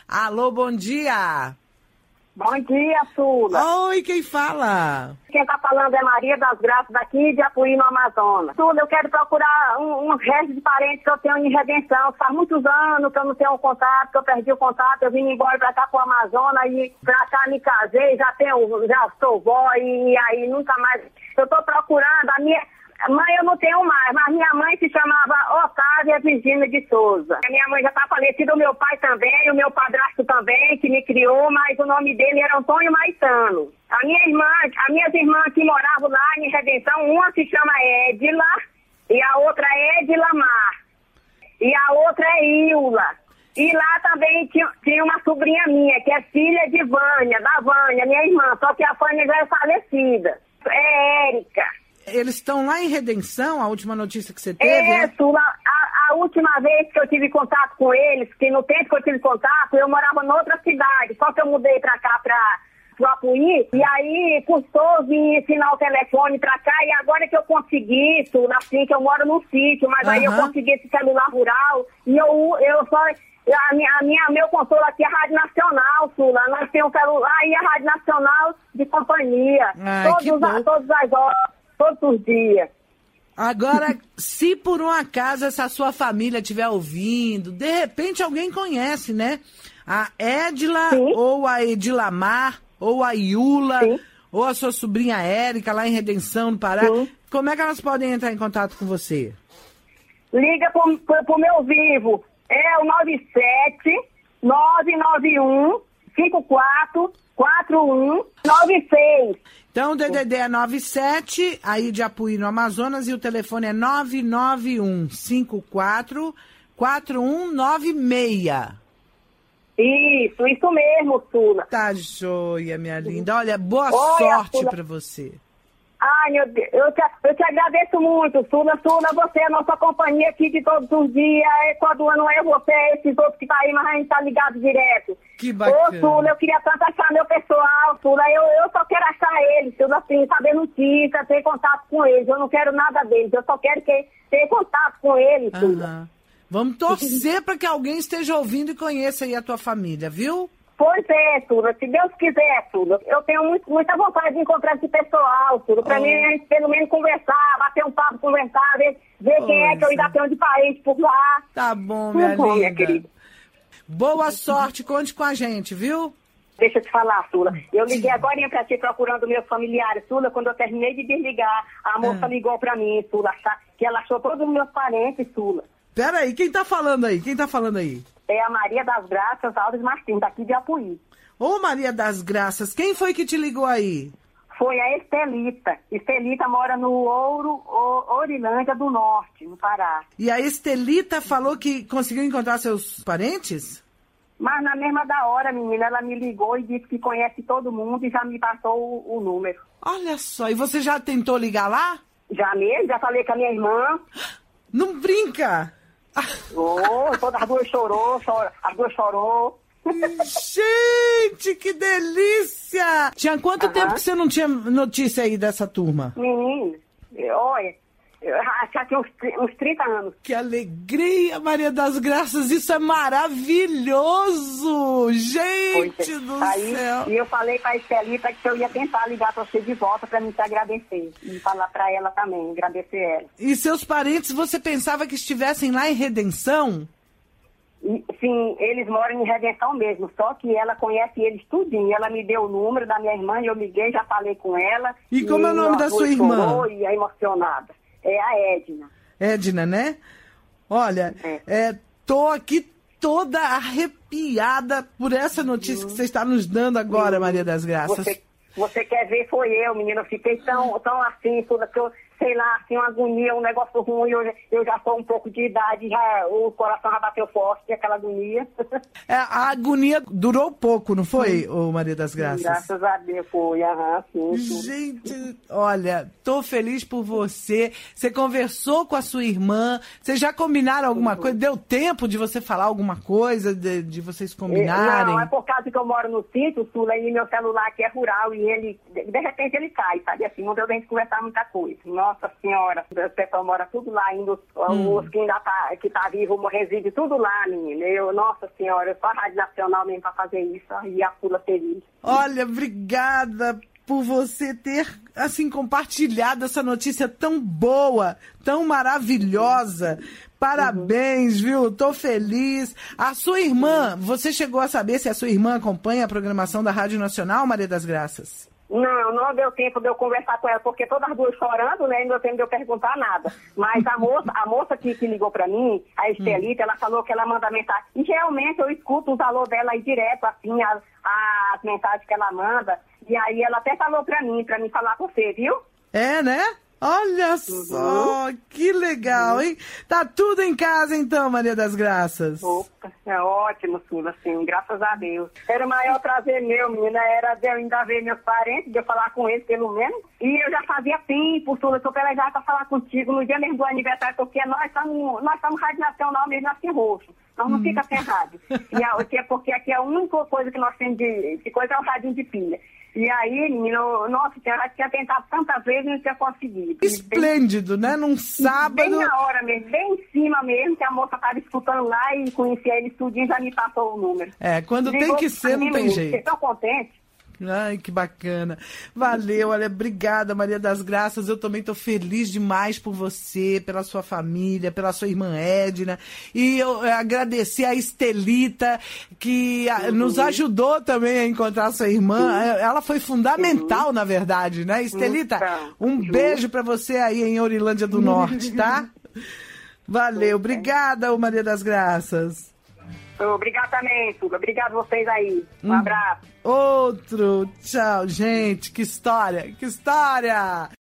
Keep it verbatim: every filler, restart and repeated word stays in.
Alô, bom dia. Bom dia, Sula. Oi, quem fala? Quem tá falando é Maria das Graças, daqui de Apuí, no Amazonas. Sula, eu quero procurar um, um resto de parentes que eu tenho em Redenção. Faz muitos anos que eu não tenho um contato, que eu perdi o contato. Eu vim embora pra cá pro Amazonas e pra cá me casei, já tenho, já sou vó e, e aí nunca mais. Eu tô procurando a minha... Mãe eu não tenho mais, mas minha mãe se chamava Otávia Virgínia de Souza. A minha mãe já tá falecida, o meu pai também, o meu padrasto também, que me criou, mas o nome dele era Antônio Maitano. A minha irmã, as minhas irmãs que moravam lá em Redenção, uma se chama Edila e a outra é Edilamar. E a outra é Ilha. E lá também tinha, tinha uma sobrinha minha, que é filha de Vânia, da Vânia, minha irmã, só que a Vânia já é falecida. É Érica. Eles estão lá em Redenção, a última notícia que você teve? É, é? Sula, a, a última vez que eu tive contato com eles, que no tempo que eu tive contato, eu morava em outra cidade, só que eu mudei pra cá, pra pro Apuí, e aí custou vir ensinar o telefone pra cá, e agora que eu consegui, Sula, assim, que eu moro num sítio, mas uhum. aí eu consegui esse celular rural, e eu, eu só... A minha, a minha, meu consolo aqui é a Rádio Nacional, Sula. Nós temos um celular e a Rádio Nacional de companhia. Ai, todos, a, todas as horas, todos os dias. Agora, se por um acaso essa sua família estiver ouvindo, de repente alguém conhece, né? A Edila, Sim. ou a Edilamar, ou a Iula, Sim. ou a sua sobrinha Érica, lá em Redenção, no Pará. Sim. Como é que elas podem entrar em contato com você? Liga pro, pro, pro meu vivo. É o nove sete nove nove um cinco quatro quatro um nove seis. Então o D D D é nove sete, aí de Apuí no Amazonas, e o telefone é nove nove um cinco quatro quatro um nove seis. Isso, isso mesmo, Sula. Tá joia, minha linda. Olha, boa Oi, sorte pra você. Ai, meu Deus, eu te, eu te agradeço muito, Sula. Sula, você é a nossa companhia aqui de todos os dias. Quando não é você, é esses outros que tá aí, mas a gente tá ligado direto. Que bacana. Ô, Sula, eu queria tanto achar meu pessoal, Sula. Eu, eu só quero achar eles, Sula, assim, saber notícia, ter contato com eles. Eu não quero nada deles, eu só quero que, ter contato com eles, Sula. Uhum. Vamos torcer para que alguém esteja ouvindo e conheça aí a tua família, viu? Pois é, Sula, se Deus quiser, Sula. Eu tenho muito, muita vontade de encontrar esse pessoal, Sula. Pra oh. mim, a gente pelo menos conversar, bater um papo, conversar, ver, ver quem é que eu ainda tenho de parente por lá. Tá bom, minha bom, linda. Minha querida. Boa sorte, conte com a gente, viu? Deixa eu te falar, Sula. Eu liguei agora pra ti procurando meus familiares, Sula. Quando eu terminei de desligar, a moça ah. ligou pra mim, Sula, que ela achou todos os meus parentes, Sula. Peraí, quem tá falando aí? Quem tá falando aí? É a Maria das Graças Alves Martins, daqui de Apuí. Ô, Maria das Graças, quem foi que te ligou aí? Foi a Estelita. Estelita mora no Ouro, o, Ourilândia do Norte, no Pará. E a Estelita falou que conseguiu encontrar seus parentes? Mas na mesma da hora, menina, ela me ligou e disse que conhece todo mundo e já me passou o, o número. Olha só, e você já tentou ligar lá? Já mesmo, já falei com a minha irmã. Não brinca! Oh, todas as duas chorou, chorou, as duas chorou. Gente, que delícia! Tinha quanto uhum. tempo que você não tinha notícia aí dessa turma? Menina, olha, já tinha uns, uns trinta anos. Que alegria, Maria das Graças, isso é maravilhoso! Gente é. do aí, céu! E eu falei pra Estelita que eu ia tentar ligar pra você de volta pra me te agradecer. E falar pra ela também, agradecer ela. E seus parentes, você pensava que estivessem lá em Redenção? E, sim, eles moram em Redenção mesmo, só que ela conhece eles tudinho. Ela me deu o número da minha irmã e eu liguei, já falei com ela. E como e é o nome da sua irmã? E é emocionada. É a Edna. Edna, né? Olha, é. É, tô aqui toda arrepiada por essa notícia hum. que você está nos dando agora, hum. Maria das Graças. Você, você quer ver, foi eu, menina. Eu fiquei tão, tão assim, toda que eu, sei lá, assim, uma agonia, um negócio ruim. Eu, eu já sou um pouco de idade, já, o coração já bateu forte, aquela agonia. É, a agonia durou pouco, não foi, hum. ô Maria das Graças? Graças a Deus, foi, aham, sim, sim. Gente, olha, tô feliz por você. Você conversou com a sua irmã, vocês já combinaram alguma uhum. coisa? Deu tempo de você falar alguma coisa, de, de vocês combinarem? Não, é por causa que eu moro no sítio, Sula, e meu celular aqui é rural, e ele, de repente ele cai, sabe, assim, não deu pra gente conversar muita coisa. Não Nossa Senhora, o pessoal mora tudo lá ainda, os, hum. os que ainda tá, que tá vivo, reside tudo lá, menina. Eu, Nossa Senhora, eu sou a Rádio Nacional mesmo pra fazer isso, e a Pula feliz. Olha, obrigada por você ter, assim, compartilhado essa notícia tão boa, tão maravilhosa. Parabéns, uhum. viu? Tô feliz. A sua irmã, uhum. você chegou a saber se a sua irmã acompanha a programação da Rádio Nacional, Maria das Graças? Não, não deu tempo de eu conversar com ela, porque todas as duas chorando, né? Não deu tempo de eu perguntar nada. Mas a moça, a moça que, que ligou pra mim, a Estelita, hum. ela falou que ela manda mensagem. E realmente eu escuto os alô dela aí direto, assim, as, as mensagens que ela manda. E aí ela até falou pra mim, pra mim falar com você, viu? É, né? Olha uhum. só, que legal, hein? Tá tudo em casa então, Maria das Graças. Opa, é ótimo, Sula, assim, graças a Deus. Era o maior prazer meu, menina, era de eu ainda ver meus parentes, de eu falar com eles pelo menos. E eu já fazia tempo, Sula, eu tô pelejada pra falar contigo no dia mesmo do aniversário, porque nós estamos nós estamos Rádio Nacional mesmo assim roxo. Nós não hum. fica sem rádio. E a, porque aqui a única coisa que nós temos de, de coisa é o radinho de pilha. E aí, menino, nossa, eu tinha tentado tantas vezes e não tinha conseguido. Esplêndido, bem, né? Num sábado. Bem na hora mesmo, bem em cima mesmo, que a moça estava escutando lá e conhecia ele tudinho, já me passou o número. É, quando Ligou, tem que ser, não tem jeito. Fiquei tão contente. Ai, que bacana. Valeu, olha, obrigada, Maria das Graças. Eu também tô feliz demais por você, pela sua família, pela sua irmã Edna. E eu agradecer a Estelita, que uhum. nos ajudou também a encontrar a sua irmã. Uhum. Ela foi fundamental, uhum. na verdade, né? Estelita, um uhum. beijo pra você aí em Ourilândia do Norte, tá? Valeu, obrigada, Maria das Graças. Obrigado também, Tuga. Obrigado vocês aí. Um hum. abraço. Outro. Tchau, gente. Que história. Que história.